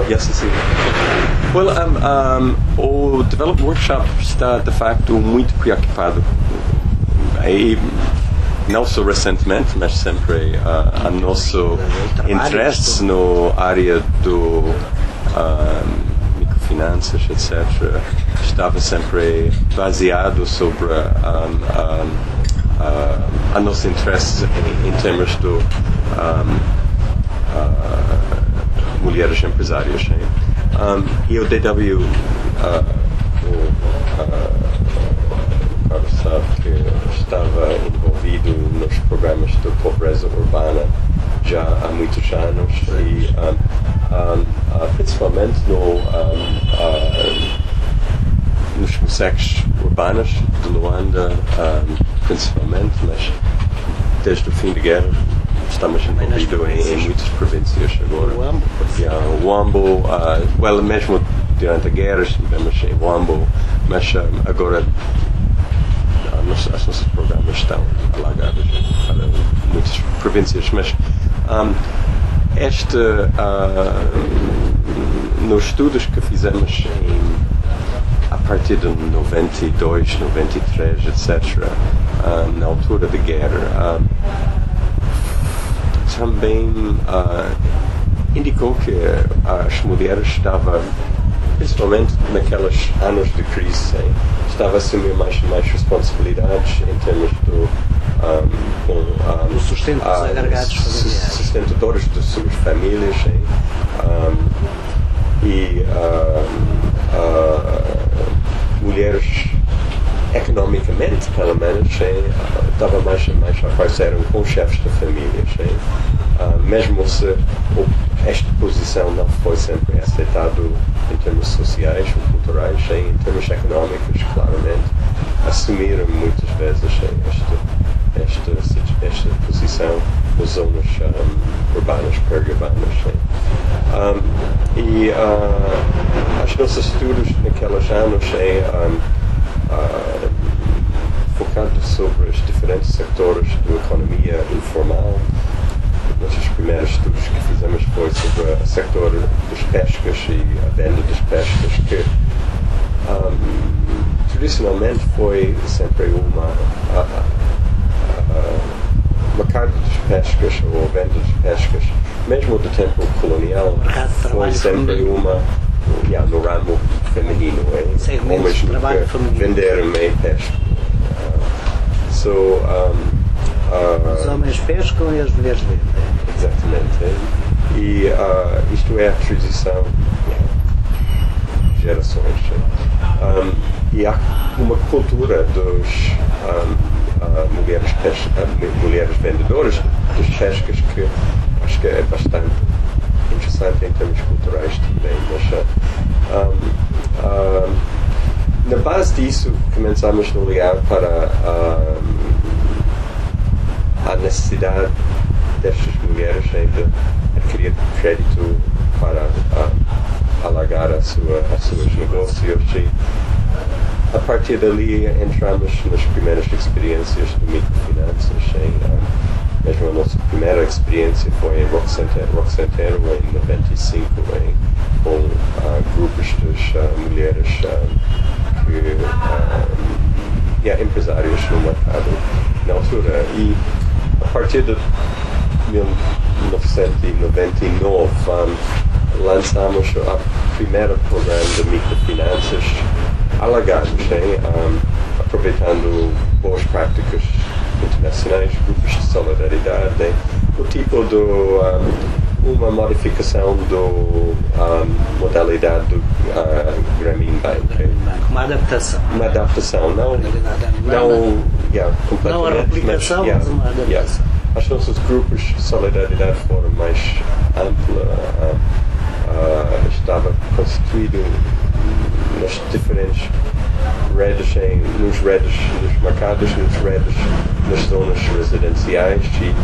Yes, sim. Well, o Development Workshop está de facto muito preocupado, e não só recentemente, mas sempre a nosso interesse na área do microfinanças, etc., estava sempre baseado sobre a nosso interesse em termos de mulheres empresárias. E o DW, o Carlos sabe que estava envolvido nos programas de pobreza urbana já há muitos anos e principalmente nos consegues urbanas de Luanda, principalmente, mas desde o fim da guerra estamos envolvidos em muitas províncias agora. O Huambo, mesmo durante a guerra estivemos em Huambo, mas agora os nossos programas estão alargados para muitas províncias. Mas nos estudos que fizemos a partir de 92, 93, etc., na altura da guerra, também indicou que as mulheres estavam, principalmente naqueles anos de crise, estavam a assumir mais responsabilidades em termos do sustento dos agregados familiares, sustentadores das suas famílias, e mulheres economicamente, pelo menos, estavam mais a aparecer com chefes de famílias, mesmo se esta posição não foi sempre aceitada em termos sociais ou culturais, em termos económicos, claramente assumiram muitas vezes esta posição nas zonas urbanas, periurbanas. E os nossos estudos naqueles anos focados sobre os diferentes setores da economia informal. Nossos primeiros estudos que fizemos foi sobre o setor das pescas e a venda das pescas, que tradicionalmente foi sempre o mercado das pescas ou a venda das pescas, mesmo do tempo colonial, foi sempre no ramo feminino, homens que venderam pesca. Os homens pescam e as mulheres vendem. Exatamente. E isto é a tradição de gerações. E há uma cultura dos mulheres vendedoras das pescas que acho que é bastante interessante em termos culturais também. Mas na base disso começamos a olhar para a necessidade destas mulheres de adquirir crédito para alargar os seus negócios, e a partir dali entramos nas primeiras experiências de microfinanças. Mesmo a nossa primeira experiência foi em Roque Santeiro em 95, com grupos de mulheres empresários no mercado na altura. E a partir de 1999 lançamos o primeiro programa de microfinanças alargados, aproveitando boas práticas internacionais, grupos de solidariedade, o tipo de uma modificação da modalidade do Grameen Bank. Uma adaptação. Não a replicação, mas uma adaptação. Os nossos grupos de solidariedade foram mais amplos, estava constituído nas diferentes redes, nos mercados, nas redes, nas zonas residenciais,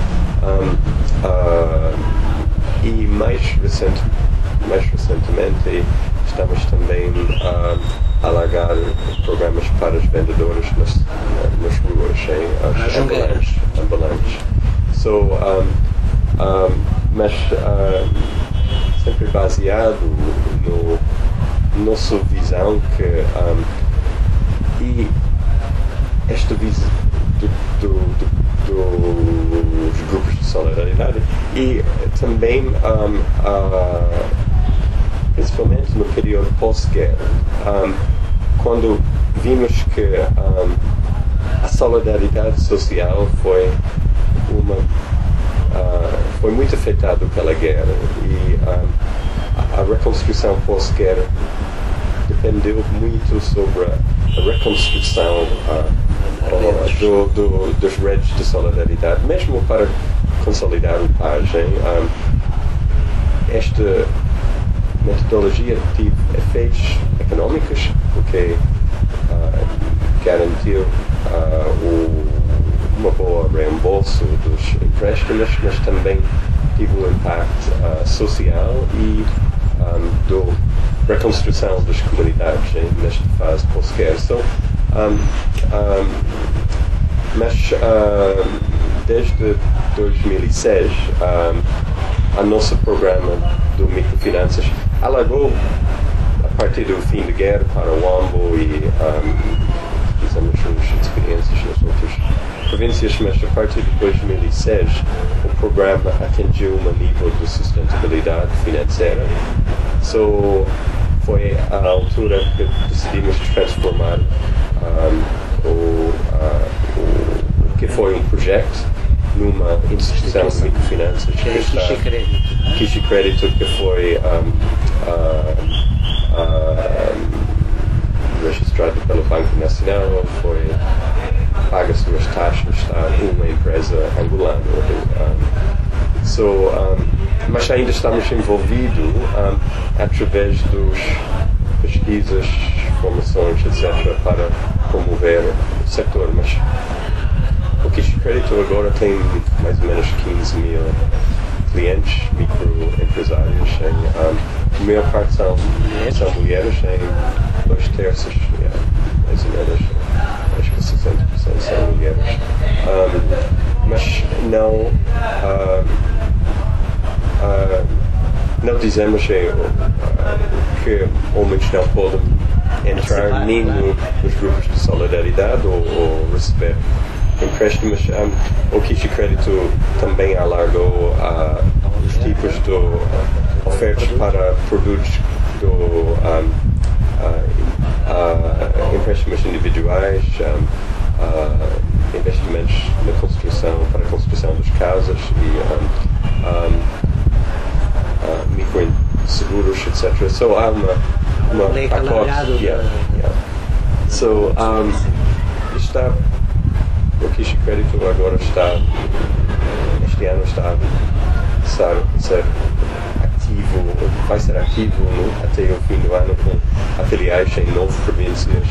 e mais recentemente estamos também a alargar programas para os vendedores nas ruas, ambulantes. Mas sempre baseado no nossa visão que e esta visão dos grupos de solidariedade e também principalmente no período pós-guerra, quando vimos que a solidariedade social foi muito afetada pela guerra e a reconstrução pós-guerra dependeu muito sobre a reconstrução dos redes de solidariedade, mesmo para consolidar o paz. Esta metodologia teve efeitos econômicos, porque garantiu uma boa reembolso dos empréstimos, mas também teve um impacto social e da reconstrução das comunidades nesta fase pós-guerra. Mas desde 2006 a nosso programa do microfinanças alargou a partir do fim da guerra para o Wambo e fizemos umas experiências nas outras províncias, mas a partir de 2006 o programa atingiu um nível de sustentabilidade financeira. Foi a altura que decidimos transformar o que foi um projeto numa instituição de microfinanças que é Kishi Crédito, que foi registrado pelo Banco Nacional, foi paga suas taxas, está uma empresa angolana. Mas ainda estamos envolvidos através dos pesquisas, formações, etc., para promover o setor. Mas o Kishi Crédito agora tem mais ou menos 15 mil clientes, microempresários. A maior parte são mulheres, em 2/3, mais ou menos, acho que 60% são mulheres. Mas não dizemos que homens não podem entrar nem nos grupos de solidariedade ou receber empréstimos. O Kishi Crédito também alargou os tipos de ofertas para produtos empréstimos individuais, investimentos para a construção das casas e microseguros, etc. Há uma pacote. O Kishi Crédito agora este ano vai ser ativo até o fim do ano com filiais em 9 províncias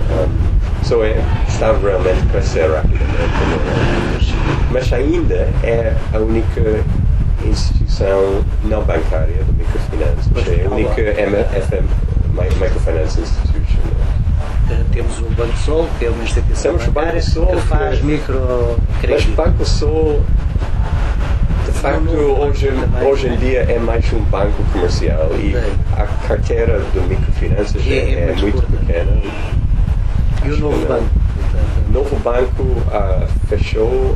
está realmente a crescer rapidamente. Mas ainda é a única instituição não bancária de microfinanças, é a única Microfinance Institution. Temos o Banco Sol, que é uma instituição bancária que faz microcrédito. Mas o Banco Sol, de facto, hoje em dia é mais um banco comercial e a carteira de microfinanças é muito pequena. E o novo banco? O novo banco fechou,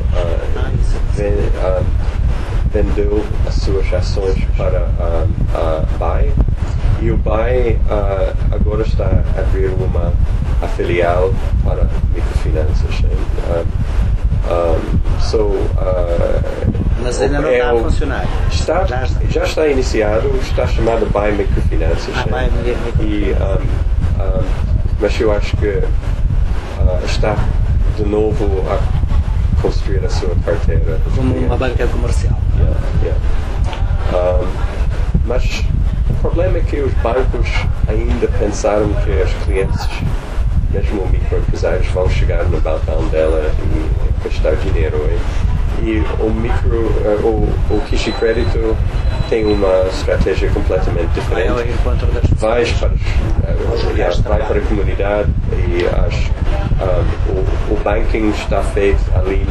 vendeu as suas ações para a BAE e o BAE agora está a abrir uma filial para microfinanças. Mas ainda não está a funcionar. Já está iniciado, está chamado BAE Microfinanças. Mas eu acho que está de novo a construir a sua carteira. Como uma banca comercial. Mas o problema é que os bancos ainda pensaram que os clientes, mesmo microempresários, vão chegar no balcão dela e gastar dinheiro. E o Kishi Crédito tem uma estratégia completamente diferente. Vai para a comunidade e o banking está feito ali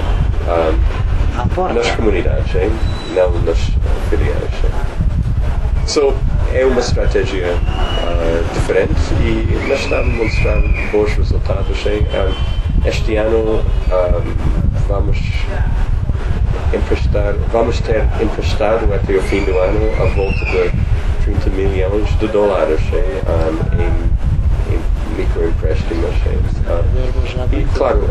nas comunidades, não nas filiais. É uma estratégia diferente mas está a mostrar bons resultados. Este ano vamos ter emprestado até o fim do ano a volta de 30 milhões de dólares em microempréstimos. E claro,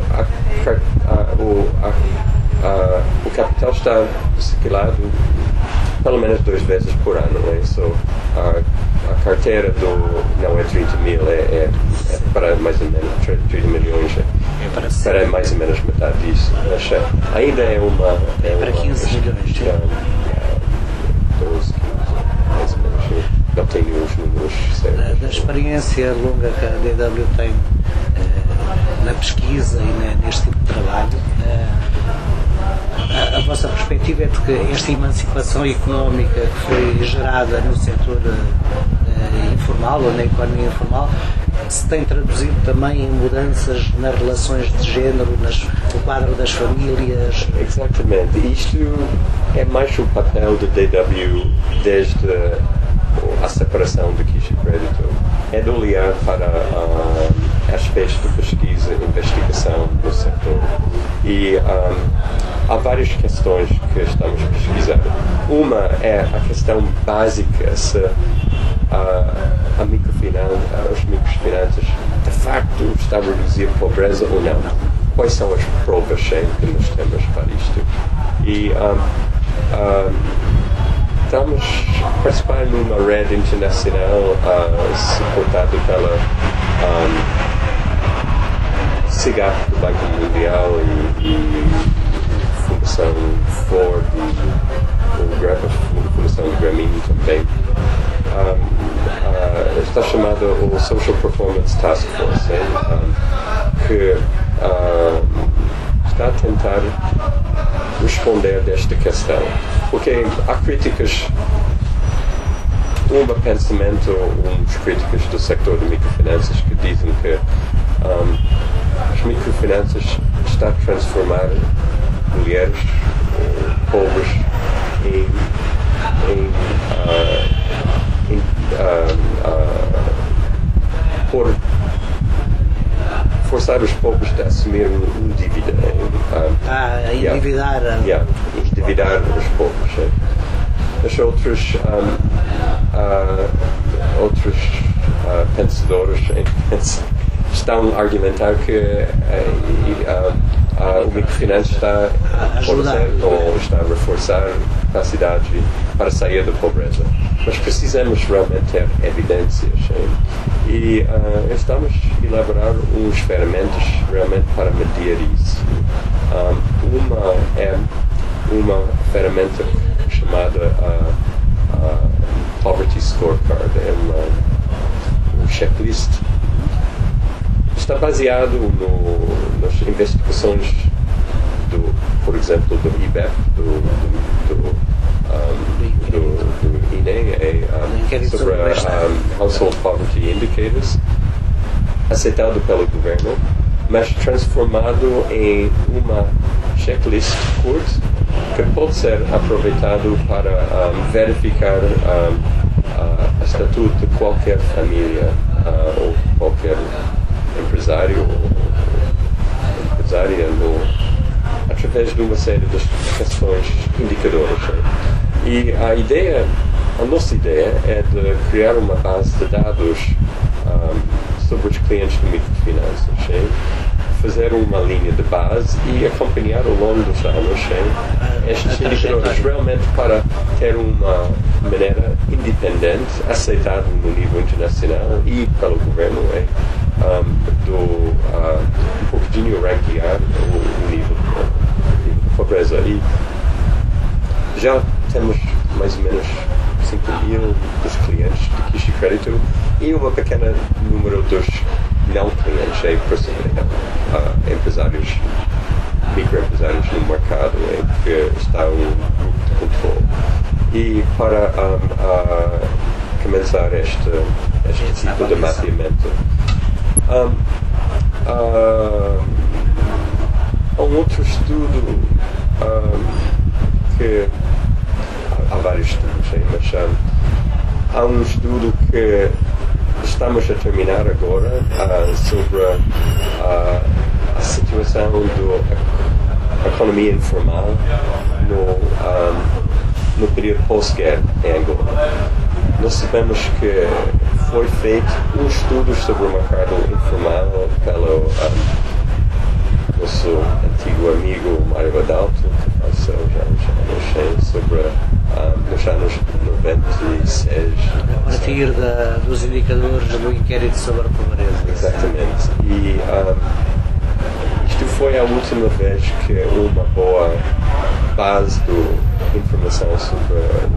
o capital está circulado pelo menos 2 vezes por ano. A carteira não é 30 mil, é para mais ou menos 30 milhões. Para mais ou menos metade disso. Mas ainda é uma. Para 15 milhões. 12, 15, mais ou menos. Não tenho os números certos. Da experiência longa que a DW tem na pesquisa e neste tipo de trabalho, a vossa perspectiva é de que esta emancipação económica que foi gerada no setor informal ou na economia informal se tem traduzido também em mudanças nas relações de género, no quadro das famílias? Exatamente. Isto é mais o papel da DW desde a separação do Kishi Crédito. É de olhar para aspectos de pesquisa e investigação no setor. E há várias questões que estamos a pesquisar. Uma é a questão básica se os microfinanças de facto está a reduzir a pobreza ou não. Quais são as provas que nós temos para isto? E estamos a participar numa rede internacional suportada pela SIGAP do Banco Mundial e Fundação Ford e Fundação do Grameen também. Está chamada o Social Performance Task Force, que está a tentar responder desta questão, porque há críticas, uns críticos do setor de microfinanças que dizem que as microfinanças estão a transformar mulheres pobres por forçar os pobres a assumir uma dívida. Endividar os pobres. Mas outros pensadores estão a argumentar que o microfinance está a reforçar a capacidade para sair da pobreza. Mas precisamos realmente ter evidências. E estamos a elaborar uns ferramentas realmente para medir isso. Uma é uma ferramenta chamada Poverty Scorecard. É um checklist. Está baseado nas investigações por exemplo, do IBEP, do INE, sobre Household Poverty Indicators, aceitado pelo governo, mas transformado em uma checklist curta que pode ser aproveitado para verificar o estatuto de qualquer família ou qualquer empresário ou empresária através de uma série de questões indicadoras. E a nossa ideia é de criar uma base de dados sobre os clientes de microfinanças, fazer uma linha de base e acompanhar ao longo dos anos estes indicadores realmente para ter uma maneira independente, aceitada no nível internacional e pelo governo, um pouquinho ranquear o nível de pobreza. E já temos mais ou menos 5.000 dos clientes de Kishi Crédito e um pequeno número dos não clientes, empresários, microempresários no mercado em que está um grupo de controle. E para começar este tipo de mapeamento, há um outro estudo que há vários estudos, mas há um estudo que estamos a terminar agora sobre a situação da economia informal no período pós-guerra em Angola. Nós sabemos que foi feito um estudo sobre o mercado informal pelo nosso antigo amigo Mário Adalto, que faleceu já sobre nos anos 96. A partir dos indicadores do inquérito sobre a pobreza. Exatamente. E isto foi a última vez que uma boa base de informação sobre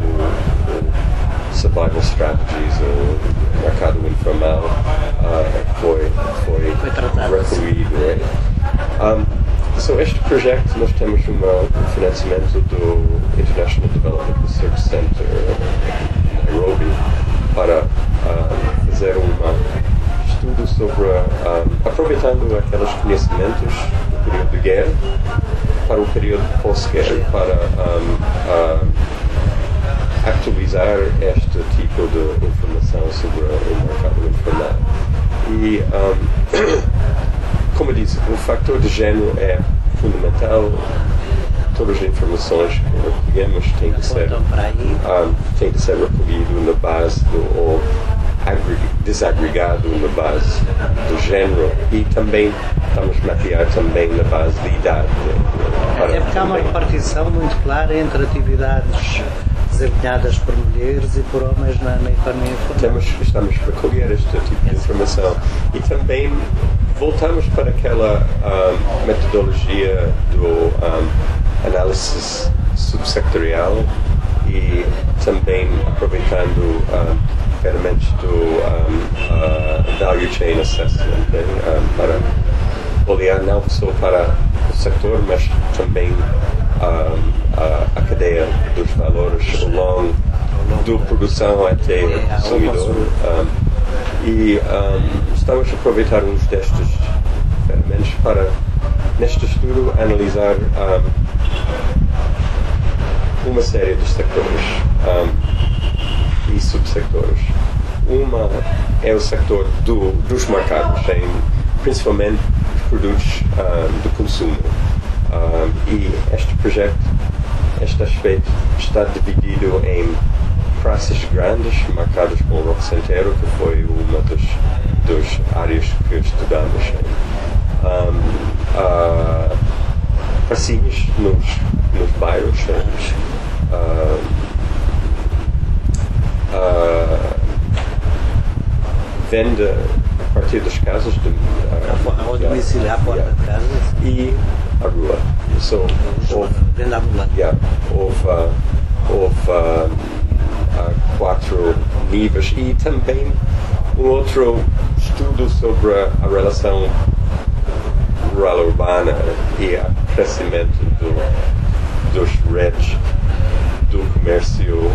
o survival strategies, o mercado informal, foi recolhido. Este projeto, nós temos um financiamento do International Development Research Center em Nairobi para fazer um estudo sobre, aproveitando aqueles conhecimentos do período de guerra para o período pós-guerra, para atualizar este tipo de informação sobre o mercado informal. E, como eu disse, o fator de género é fundamental. Todas as informações que recolhemos têm que ser recolhido na base ou desagregado na base do género, e também estamos a mapear também na base de idade. Até porque há uma repartição muito clara entre atividades desempenhadas por mulheres e por homens na economia informal. Estamos a recolher este tipo de informação e também voltamos para aquela metodologia do análise subsectorial e também aproveitando ferramentas do Value Chain Assessment para olhar não só para o setor, mas também a cadeia dos valores ao longo da produção até o consumidor. E estamos a aproveitar uns destes ferramentas para, neste estudo, analisar uma série de sectores e subsectores. Uma é o sector dos mercados, principalmente os produtos de consumo. E este projeto, este aspecto, está dividido em praças grandes, marcadas com o Rock Centeiro, que foi uma das áreas que estudamos. Pracinhas nos bairros. Venda a partir das casas, ao domicílio, à porta de casa, e a rua. Venda ambulante. Houve 4 níveis e também um outro estudo sobre a relação rural-urbana e o crescimento dos redes do comércio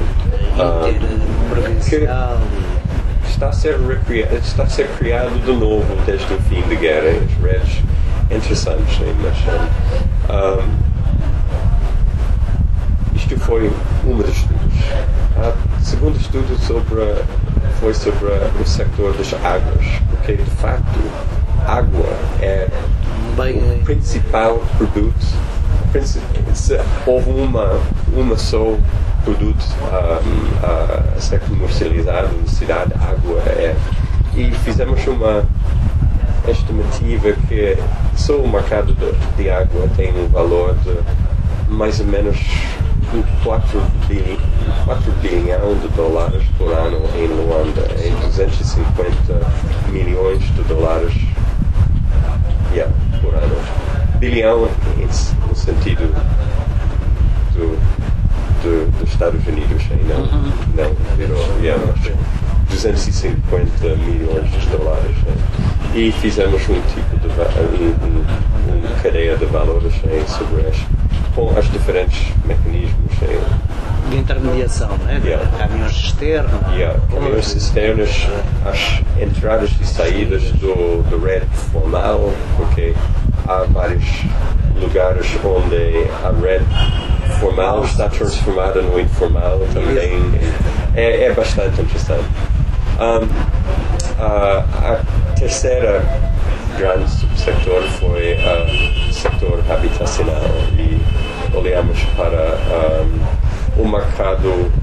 que está a ser criado de novo desde o fim da guerra. As redes interessantes, mas isto foi um dos estudos. O segundo estudo foi sobre o sector das águas, porque de facto água é o principal produto. Se houve uma só produto a ser comercializado na cidade, água é. E fizemos uma estimativa que só o mercado de água tem um valor de mais ou menos 4 bilhão de dólares por ano em Luanda, em 250 milhões de dólares por ano. Bilhão no sentido dos Estados Unidos, não mas 250 milhões de dólares. E fizemos um tipo de uma cadeia de valores sobre com os diferentes mecanismos de intermediação, caminhões externos, caminhões externos, as entradas e saídas do rede formal, porque há vários lugares onde a rede formal está transformada no informal também. é bastante interessante. A terceira grande subsector foi o setor habitacional e olhamos para o mercado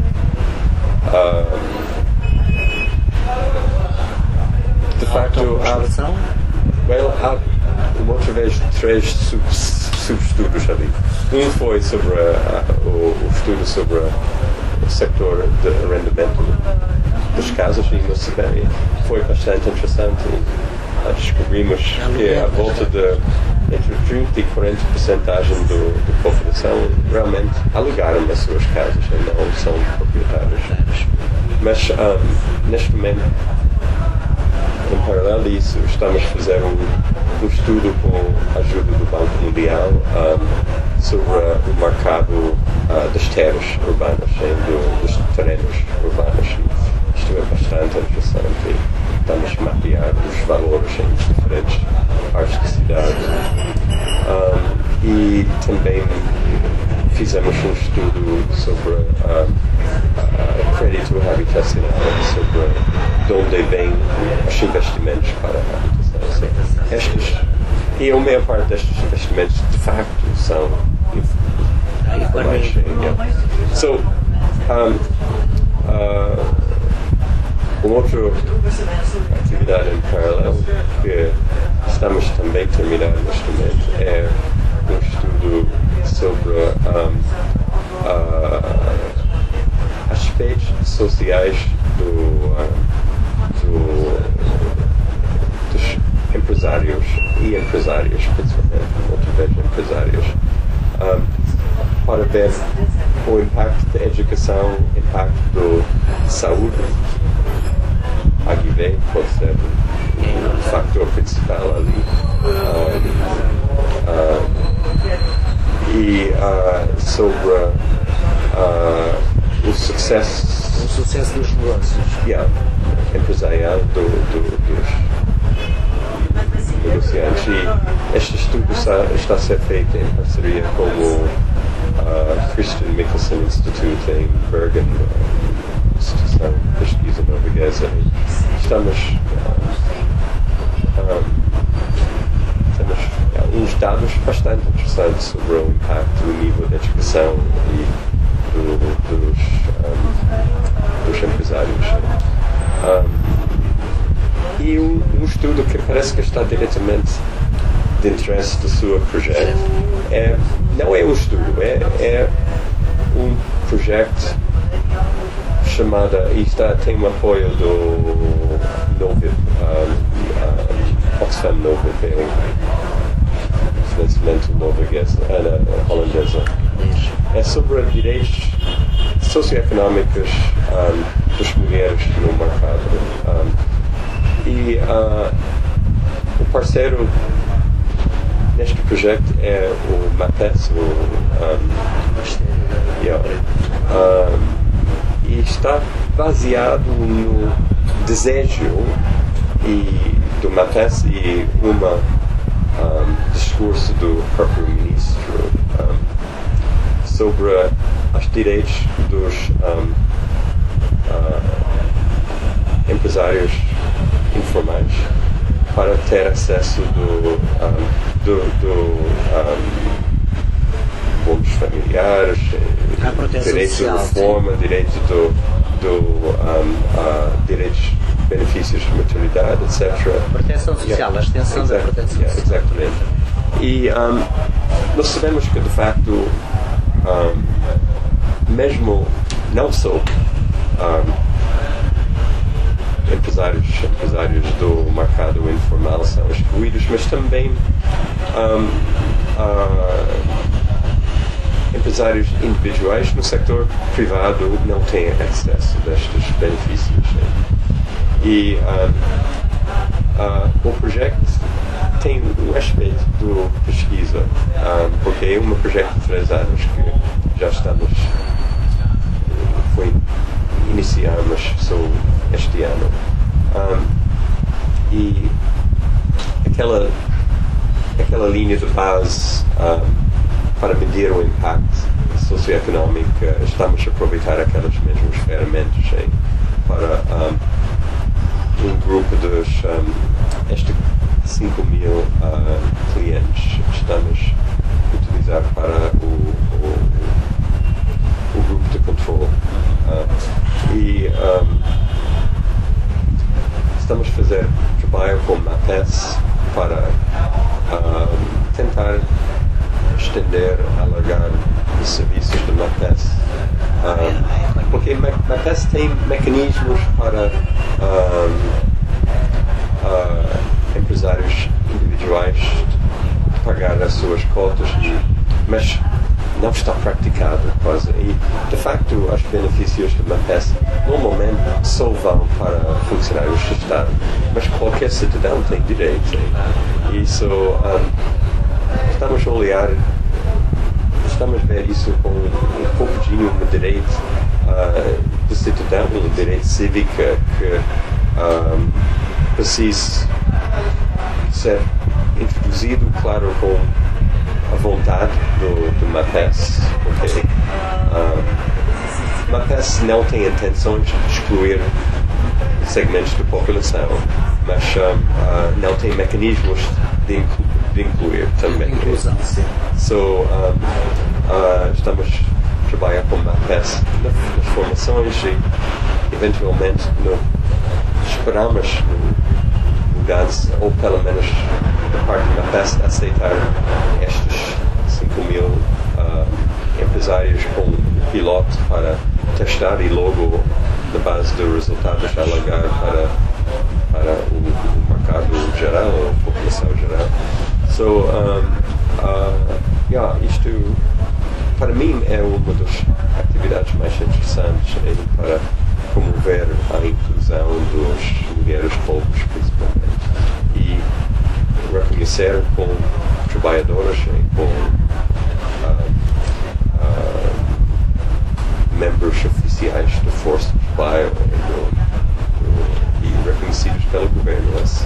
de facto há outra vez 3 subestudos ali. Um foi sobre o estudo sobre o setor de arrendamento das casas na Sibéria. Foi bastante interessante e descobrimos que a volta de entre 30% e 40% da população realmente alugaram as suas casas e não são proprietários. Mas neste momento, em paralelo a isso, estamos a fazer um estudo com a ajuda do Banco Mundial sobre o mercado das terras urbanas, dos terrenos urbanos. Isto é bastante interessante. Estamos a mapear os valores em diferentes partes da cidade. E também fizemos um estudo sobre crédito habitacional, sobre de onde vêm os investimentos para a habitação. E a maior parte destes investimentos, de facto, são informações. Uma outra atividade em paralelo que estamos também a terminar neste momento é um estudo sobre aspectos sociais dos empresários e empresárias, principalmente, outra vez empresários, para ver o impacto da educação, o impacto da saúde. HIV pode ser o fator principal ali. E sobre o sucesso dos negócios empresarial dos negociantes. E este estudo está a ser feito em parceria com o Christian Mickelson Institute em Bergen, instituição de pesquisa norueguesa. Temos uns dados bastante interessantes sobre o impacto do nível de educação e dos empresários. E um estudo que parece que está diretamente de interesse do seu projeto não é um estudo, é um projeto chamado, e tem um apoio do Novib, Oxfam Novib, financiamento norueguês, holandesa. É sobre direitos socioeconómicos das mulheres no mercado. E o parceiro neste projeto é o MAPES, e está baseado no desejo do MAPES e discurso do próprio ministro sobre os direitos dos empresários informais para ter acesso bônus familiares, direito de reforma, direito direitos, benefícios de maternidade, etc. Proteção social, a extensão da proteção social. Exatamente. E nós sabemos que, de facto, mesmo não só empresários do mercado informal são excluídos, mas também empresários individuais no setor privado não têm acesso a estes benefícios. E o projeto tem um aspecto de pesquisa, porque é um projeto de 3 anos que já iniciamos só este ano. E aquela linha de base para medir o impacto socioeconómica, estamos a aproveitar aquelas mesmas ferramentas para um grupo dos 5.000 clientes. Estamos a utilizar para o grupo de controle. Estamos a fazer trabalho com MAPES para tentar estender, alargar os serviços de MAPES. Porque MAPES tem mecanismos para empresários individuais pagar as suas cotas, mas não está praticado quase. E, de facto, os benefícios de MAPES normalmente só vão para funcionários do Estado, mas qualquer cidadão tem direito. E isso, estamos a ver isso com um pouquinho de direito do cidadão, um direito cívico que precisa ser introduzido, claro, com a vontade do MAPES, porque MAPES não tem intenções de excluir segmentos da população, mas não tem mecanismos de incluir também. Inclusão, sim. Estamos a trabalhar com MAPES nas formações e, eventualmente, esperamos mudança, ou pelo menos da parte da MAPES, aceitar estes 5.000 empresários com um piloto para testar e logo, na base dos resultados, alargar para o mercado geral, a população geral. Isto, para mim, é uma das atividades mais interessantes para promover a inclusão das mulheres pobres, principalmente, e reconhecer com trabalhadoras e com membros oficiais da força de trabalho e reconhecidos pelo governo assim.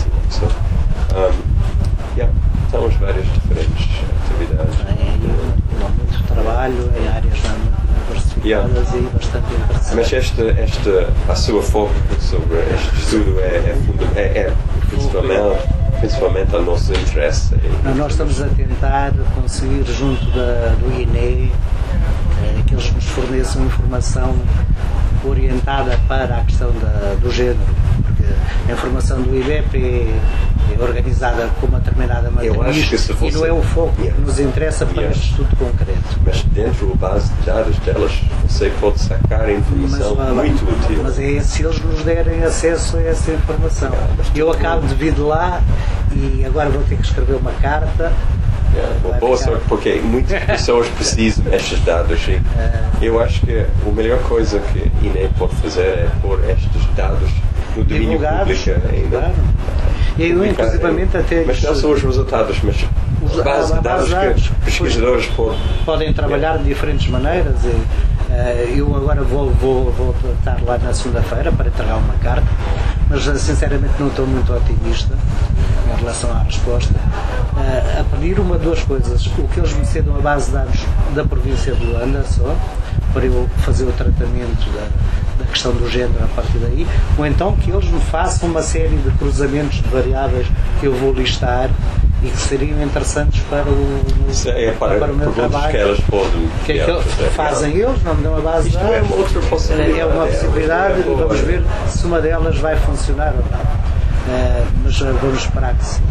Temos várias diferentes atividades. Muito trabalho em áreas diversificadas e bastante interessantes. Mas a sua foco sobre este estudo é principalmente ao nosso interesse. Nós estamos a tentar conseguir, junto do INE, que eles nos forneçam informação orientada para a questão do género, porque a informação do IBEP é organizada com uma determinada matriz e não é o foco que nos interessa para este estudo concreto. Mas dentro da base de dados delas você pode sacar informação muito útil. Mas é se eles nos derem acesso a essa informação. Eu acabo de vir de lá e agora vou ter que escrever uma carta. Boa sorte, porque muitas pessoas precisam destes dados. Eu acho que a melhor coisa que a INE pode fazer é pôr estes dados no domínio público. Claro. E eu, inclusivamente, até... Mas não são os resultados, mas a base de dados que pesquisadores podem trabalhar de diferentes maneiras. Eu agora vou estar lá na segunda-feira para entregar uma carta, mas sinceramente não estou muito otimista em relação à resposta. A pedir uma de duas coisas: o que eles me cedam a base de dados da província de Luanda só, para eu fazer o tratamento da questão do género a partir daí, ou então que eles me façam uma série de cruzamentos de variáveis que eu vou listar e que seriam interessantes para o meu trabalho. Que elas podem, fazem eles, não me dão a base de dados. É uma possibilidade e vamos ver se uma delas vai funcionar ou não. Mas vamos esperar que sim.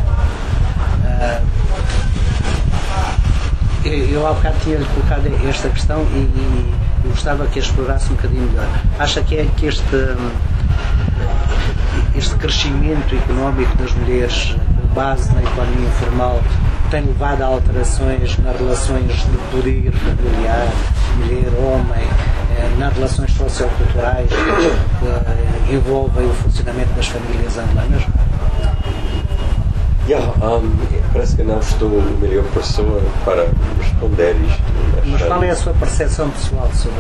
Eu há bocado tinha-lhe colocado esta questão e gostava que a explorasse um bocadinho melhor. Acha que este crescimento económico das mulheres, com base na economia informal, tem levado a alterações nas relações de poder familiar, mulher-homem, nas relações socioculturais que envolvem o funcionamento das famílias angolanas? Parece que não estou a melhor pessoa para responder isto. Mas qual é a sua percepção pessoal sobre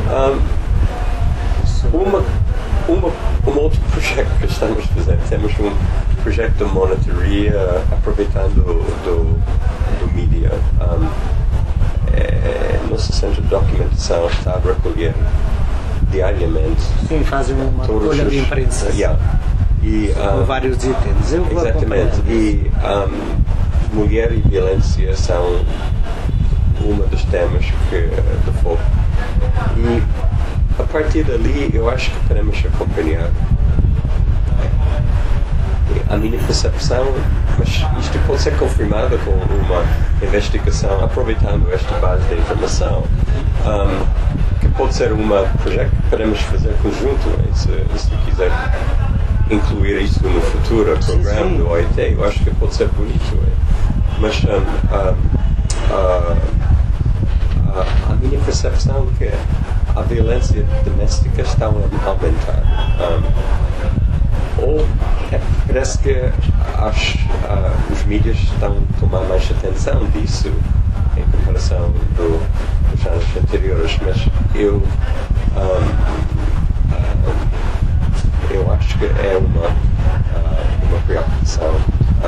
um outro projeto que estamos a fazer? Temos um projeto de monitoria aproveitando do mídia nosso centro de documentação está a recolher diariamente. Sim, fazem uma colha de imprensa. E, com vários itens. Eu vou exatamente. E mulher e violência são uma dos temas do foco. E a partir dali eu acho que podemos acompanhar a minha percepção, mas isto pode ser confirmado com uma investigação, aproveitando esta base de informação, que pode ser um projeto que podemos fazer conjunto, se quiser incluir isso no futuro programa do OIT, eu acho que pode ser bonito. Mas a minha percepção é que a violência doméstica está a aumentar. Ou parece que os mídias estão a tomar mais atenção disso em comparação dos anos anteriores, mas eu acho que é uma preocupação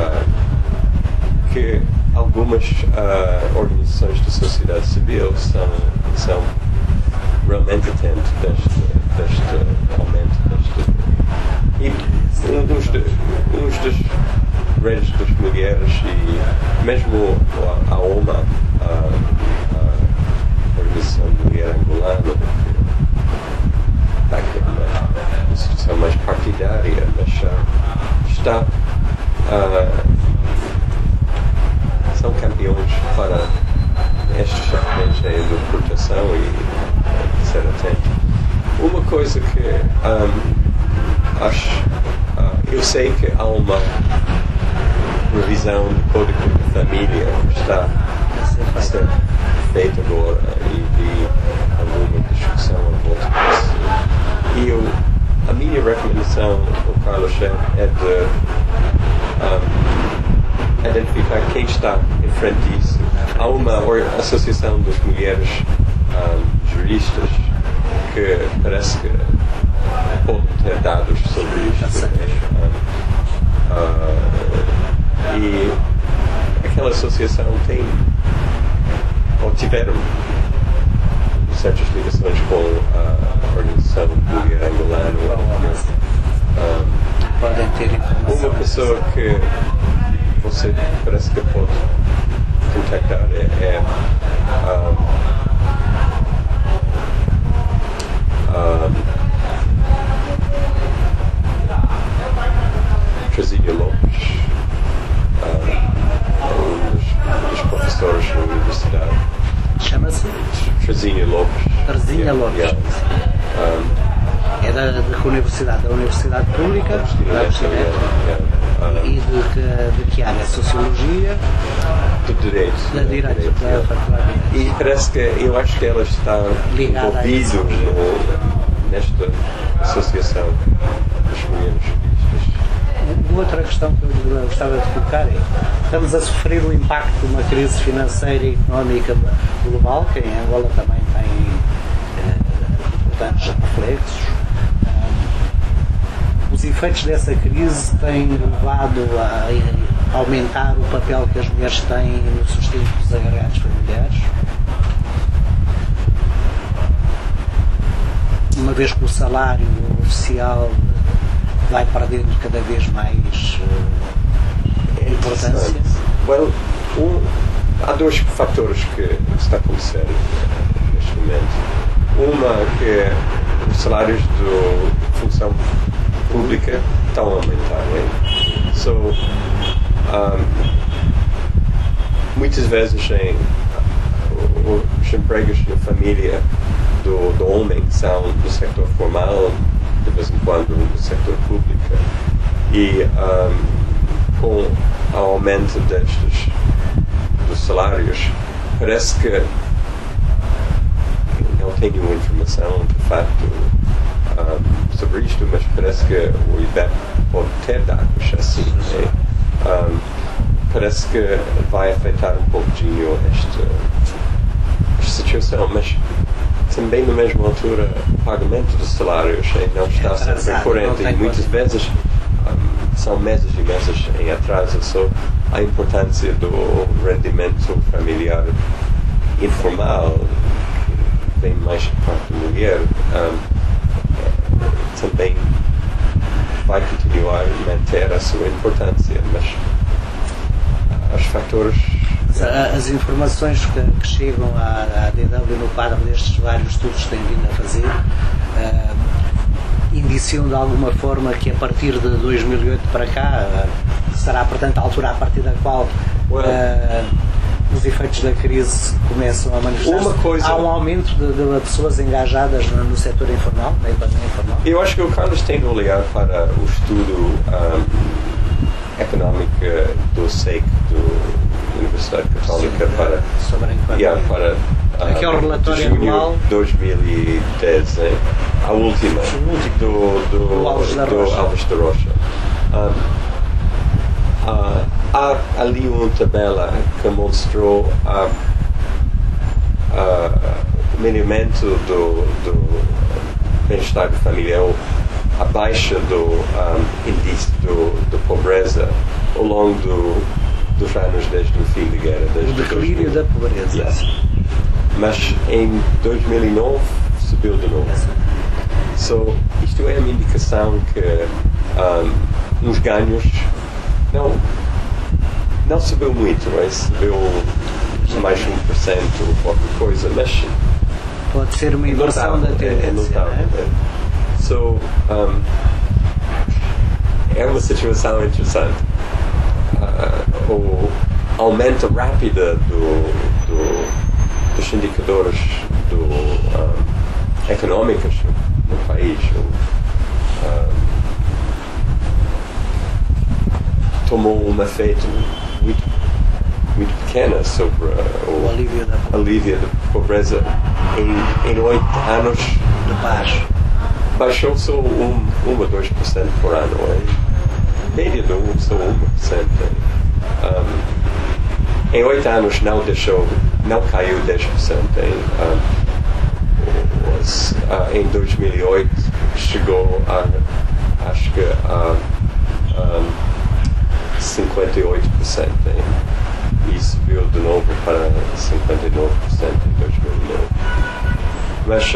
que algumas organizações da sociedade civil são realmente atentas deste aumento e uns dos redes das mulheres e mesmo a OMA, a Organização de Mulher Angolana, que é uma instituição mais partidária, mas está são campeões para esta estratégia de proteção e ser atento. Uma coisa que acho, eu sei que há uma revisão do Código de Família que está a ser feita agora e vi alguma discussão à volta disso. E a minha recomendação ao Carlos é de identificar quem está em frente disso. Há uma associação das mulheres juristas que parece que podem ter dados sobre isto. E aquela associação tem ou tiveram certas ligações com a Organização de Mulher Angolana. Podem ter informação. Uma pessoa que você parece que pode contactar é Trezínia Lopes, um dos professores da universidade. Chama-se? Trezínia Lopes. Trezínia Lopes. É da universidade? Da Universidade Pública? E de que área? Sociologia? De Direito. De Direito. E parece que eu acho que ela está envolvida nesta associação das mulheres juristas. Uma outra questão que eu gostava de colocar é: estamos a sofrer o impacto de uma crise financeira e económica global, que em Angola também tem importantes reflexos. Os efeitos dessa crise têm levado a aumentar o papel que as mulheres têm no sustento dos agregados familiares, uma vez que o salário oficial vai perdendo cada vez mais importância. Well, há dois fatores que está acontecendo neste momento. Uma que os salários da função pública estão a aumentar, né? Muitas vezes os empregos na família do homem são do setor formal, de vez em quando do setor público, e com o aumento dos salários parece que não tenho informação de facto sobre isto, mas parece que o IBEP pode ter dados assim, né? Parece que vai afetar um pouquinho esta situação, mas também na mesma altura o pagamento dos salários não está sempre recorrente e muitas vezes são meses e meses em atraso. A importância do rendimento familiar informal vem mais de parte da mulher, também vai continuar a manter a sua importância, mas os fatores... As informações que chegam à DW no quadro destes vários estudos que têm vindo a fazer indiciam de alguma forma que a partir de 2008 para cá será, portanto, a altura a partir da qual os efeitos da crise começam a manifestar-se. Há um aumento de pessoas engajadas no setor informal, na economia informal? Eu acho que o Carlos tem de olhar para o estudo económico do SEIC, da Universidade Católica, para aqui é o relatório anual 2010, a última do Alves da Rocha. Há ali uma tabela que mostrou o melhoramento do bem-estar da família, ou a baixa do índice da pobreza ao longo dos anos desde o fim da guerra. O declínio da pobreza. Yes. Mas em 2009 subiu de novo. So, isto é uma indicação que nos ganhos não subiu muito, subiu mais 1% ou qualquer coisa, mas pode ser uma inversão da tendência. So, é uma situação interessante. O aumento rápido dos indicadores económicos no país tomou um efeito muito pequeno sobre o alívio da pobreza em 8 anos de paz. Baixou só 1 ou 2% por ano, média de só 1%. Em 8 anos não caiu 10%. Em 2008 chegou acho que a 58%, e subiu de novo para 59% em 2009. Mas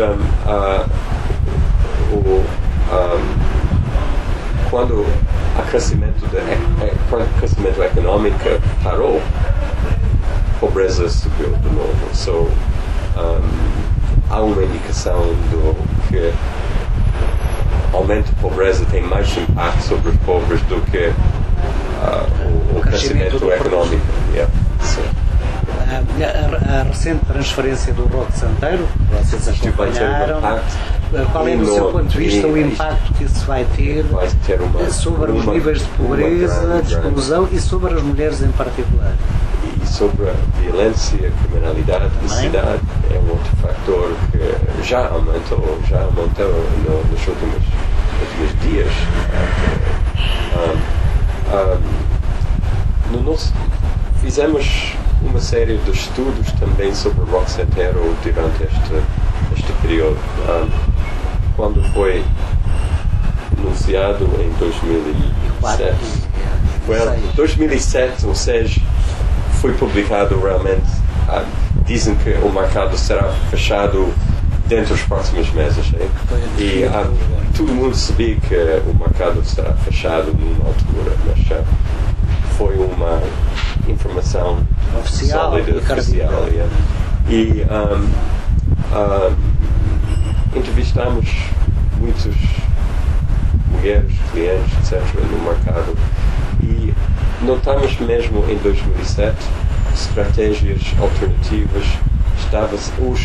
quando o crescimento econômico parou, a pobreza subiu de novo. So, há uma indicação que o aumento da pobreza tem mais impacto sobre os pobres do que o crescimento econômico. A recente transferência do Roque Santeiro, vocês acompanharam, qual é, do seu ponto de vista, o impacto que isso vai ter sobre os níveis de pobreza, de exclusão e sobre as mulheres em particular? E sobre a violência, a criminalidade na cidade, é um outro fator que já aumentou nos últimos dias. Fizemos uma série de estudos também sobre o Roque Santeiro durante este período. Quando foi anunciado em 2007, 2007, ou seja, foi publicado realmente. Dizem que o mercado será fechado dentro dos próximos meses. E todo mundo sabia que o mercado será fechado numa altura, mas foi uma informação oficial sólida, oficial. E entrevistamos muitas mulheres, clientes, etc. no mercado, e notamos mesmo em 2007 estratégias alternativas estava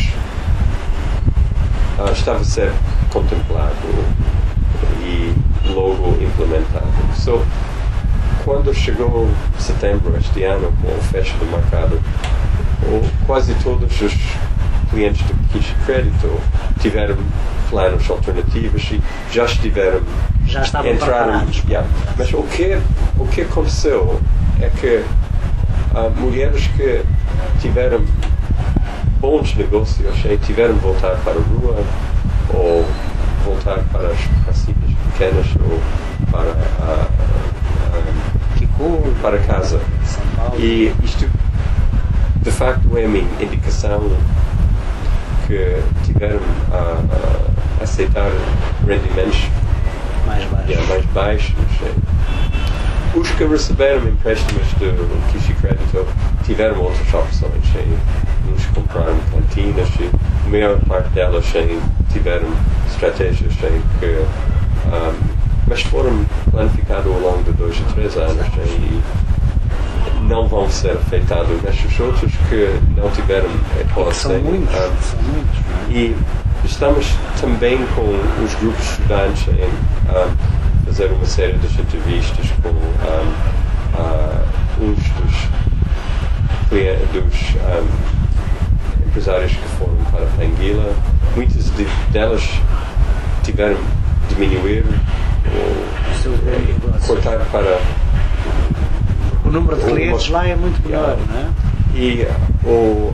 a ser contemplado e logo implementado. So, quando chegou setembro este ano, com o fecho do mercado, quase todos os clientes do Caixa de Crédito tiveram planos alternativos e já estavam preparados. Mas o que aconteceu é que mulheres que tiveram bons negócios e tiveram de voltar para a rua, ou voltar para as pracinhas pequenas, ou para casa. E isto de facto é uma indicação que tiveram a aceitar rendimentos mais baixos. Os que receberam empréstimos do Kishi Crédito tiveram outras opções. Uns compraram cantinas e a maior parte delas tiveram estratégias que mas foram planificadas ao longo de 2 a 3 anos e não vão ser afetados. Mas os outros que não tiveram hipótese. São muitos. E estamos também com os grupos estudantes em fazer uma série de entrevistas com uns dos empresários que foram para a Anguila. Muitas delas tiveram de diminuir ou cortar para... O número de clientes lá é muito menor, não é? E o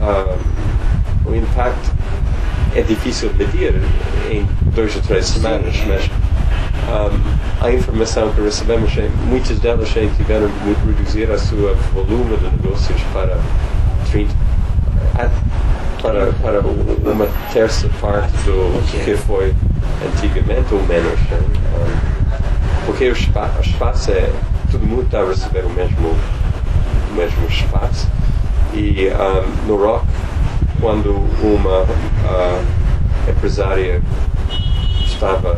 impacto é difícil de medir em 2 ou 3 semanas, mas a informação que recebemos, muitas delas tiveram de reduzir a sua volume de negócios para 30, para uma terça parte do que foi antigamente ou menos, porque o espaço todo mundo está a receber o mesmo espaço. E no rock, quando uma empresária estava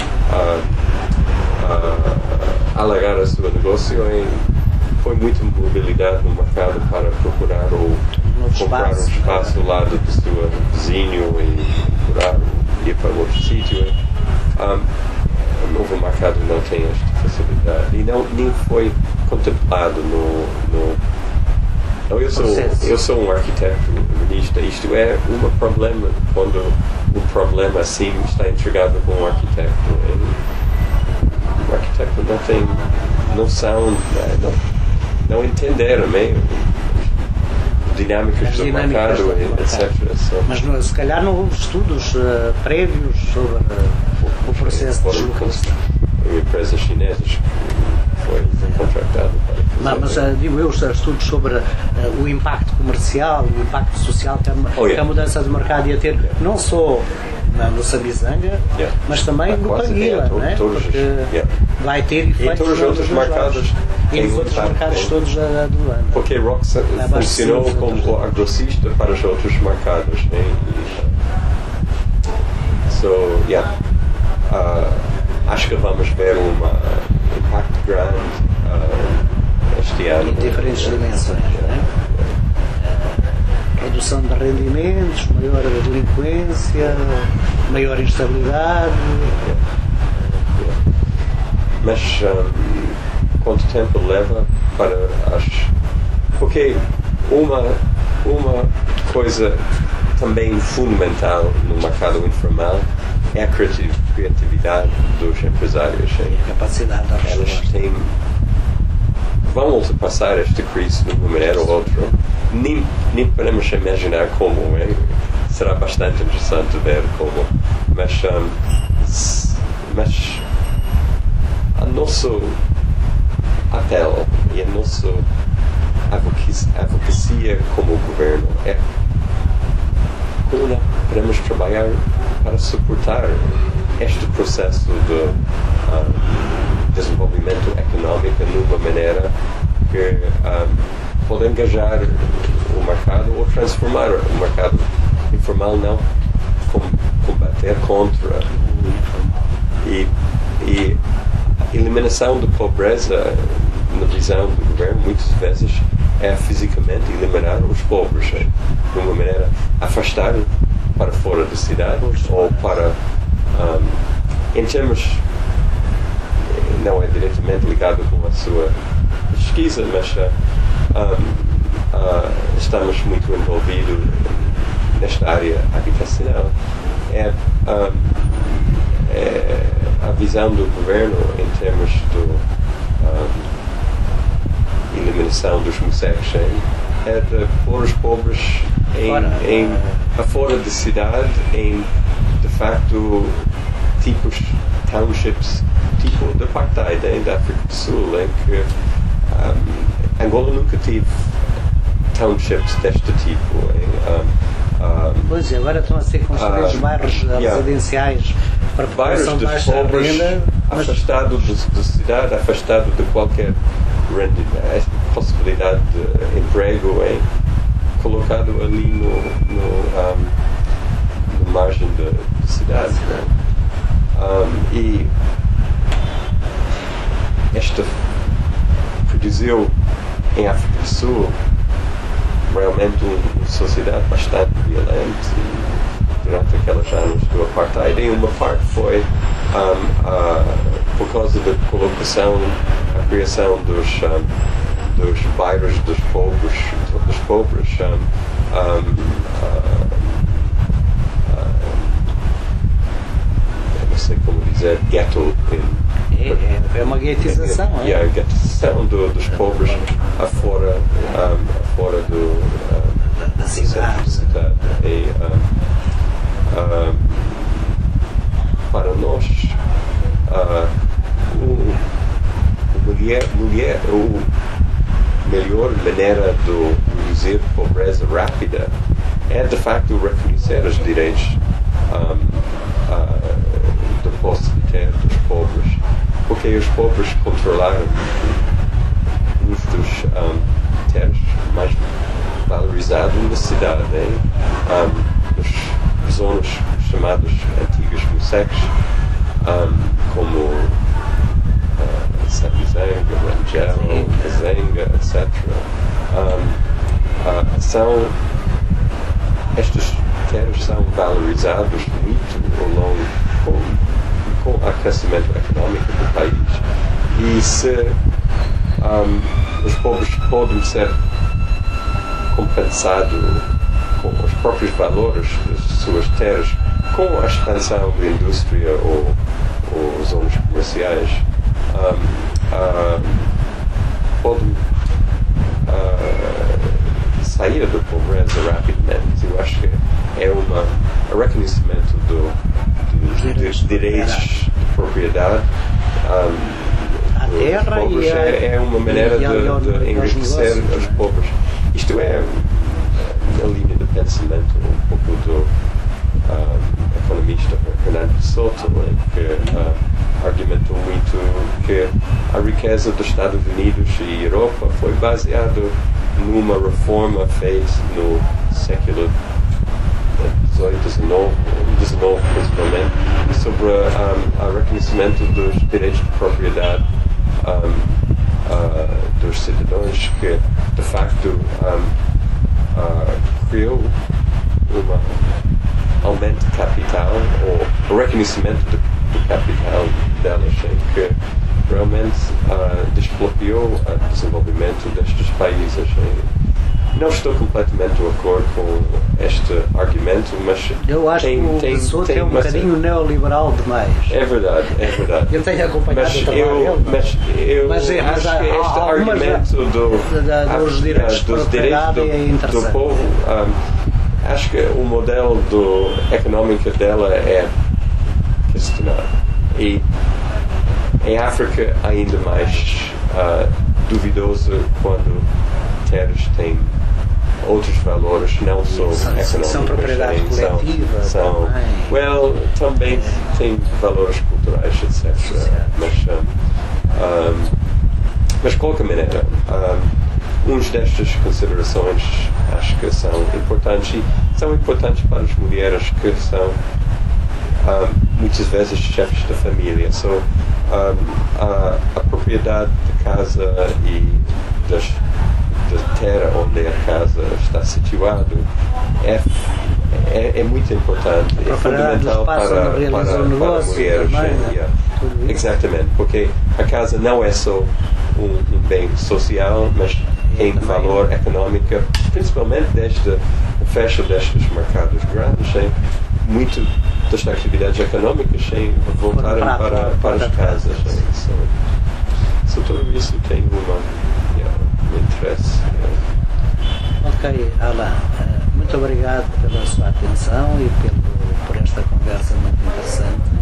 a alargar o seu negócio, foi muita mobilidade no mercado para procurar ou comprar um espaço ao lado do seu vizinho e procurar ir para outro sítio. O novo mercado não tem esta facilidade e nem foi contemplado no eu sou um arquiteto urbanista. Isto é um problema quando um problema assim está entregado com um arquiteto. O arquiteto não tem noção, não entenderam dinâmicas do mercado, etc. Mas se calhar não houve estudos prévios sobre o processo de deslocação. A empresa chinesa foi contratada para mas digo eu, estudos sobre o impacto comercial, o impacto social que a mudança de mercado ia ter, não só no Sabizanga, mas também no Panguila, não é? Porque vai ter efeitos em todos os outros mercados e nos outros mercados todos do ano. Porque Rock funcionou como agrossista para os outros mercados. Acho que vamos ver um impacto grande este ano. Em diferentes dimensões, não é? Redução de rendimentos, maior delinquência, maior instabilidade. Mas quanto tempo leva para porque uma coisa também fundamental no mercado informal é a criatividade dos empresários. A capacidade de eles vão ultrapassar esta crise de uma maneira ou outra. Nem podemos imaginar como. Será bastante interessante ver como. Mas a nosso apelo e a nossa advocacia como governo é como podemos trabalhar para suportar este processo de desenvolvimento econômico numa maneira que pode engajar o mercado ou transformar o mercado informal, não combater contra e a eliminação da pobreza na visão do governo muitas vezes é fisicamente eliminar os pobres de uma maneira afastar para fora da cidade ou para em termos não é diretamente ligado com a sua pesquisa, mas estamos muito envolvidos nesta área habitacional. É a visão do governo em termos de eliminação dos museus é de pôr os pobres fora da cidade, de facto tipos townships tipo de apartheid da África do Sul, em que Angola nunca teve townships deste tipo. Pois é, agora estão a ser construídos bairros residenciais para a população de baixa renda, afastado da cidade, afastado de qualquer possibilidade de emprego, é colocado ali no margem da cidade. E esta produziu em África do Sul realmente uma sociedade bastante violenta durante aqueles anos do apartheid. E uma parte foi por causa da colocação, a criação dos bairros dos pobres, não sei como dizer, ghetto. É uma guetização, a guetização dos pobres afora da cidade. E, para nós, a melhor maneira de reduzir pobreza rápida é de facto reconhecer os direitos de posse de terra dos pobres, porque os pobres controlaram uns dos terras mais valorizados na cidade, nas zonas chamadas antigas museques, como Sapizanga, Rangel, Kazenga, etc. Estas terras são valorizadas muito ao longo com o crescimento económico do país. E se os pobres podem ser compensados com os próprios valores das suas terras com a expansão da indústria ou zonas comerciais, podem sair da pobreza rapidamente. Eu acho que é um reconhecimento dos direitos de propriedade dos pobres, é uma maneira de enriquecer os pobres. Isto é a linha de pensamento um pouco do economista Fernando Soto, que argumentou muito que a riqueza dos Estados Unidos e Europa foi baseada numa reforma feita no século XIX principalmente, sobre o reconhecimento dos direitos de propriedade dos cidadãos, que de facto criou aumento de capital, ou o reconhecimento do capital delas, que realmente desbloqueou o desenvolvimento destes países. Não estou completamente de acordo com este argumento, mas eu acho que o Pessoa é um bocadinho neoliberal demais. É verdade. Eu tenho acompanhado o trabalho dele. Mas acho que este argumento dos direitos de propriedade é interessante. Do povo, acho que o modelo económico dela é questionado. E em África ainda mais duvidoso quando terras têm outros valores, não só económicos. São propriedade coletiva. Também tem valores culturais, etc. Mas de qualquer maneira, umas destas considerações acho que são importantes, e são importantes para as mulheres que são muitas vezes chefes da família. A propriedade de casa e da terra onde a casa está situada é muito importante, é fundamental para mulheres. Exatamente, porque a casa não é só um bem social, mas tem valor económico, principalmente desde o fecho destes mercados grandes. Muito das atividades económicas voltaram para as casas. Tudo isso tem um interesse. Ok, Alain, muito obrigado pela sua atenção e por esta conversa muito interessante.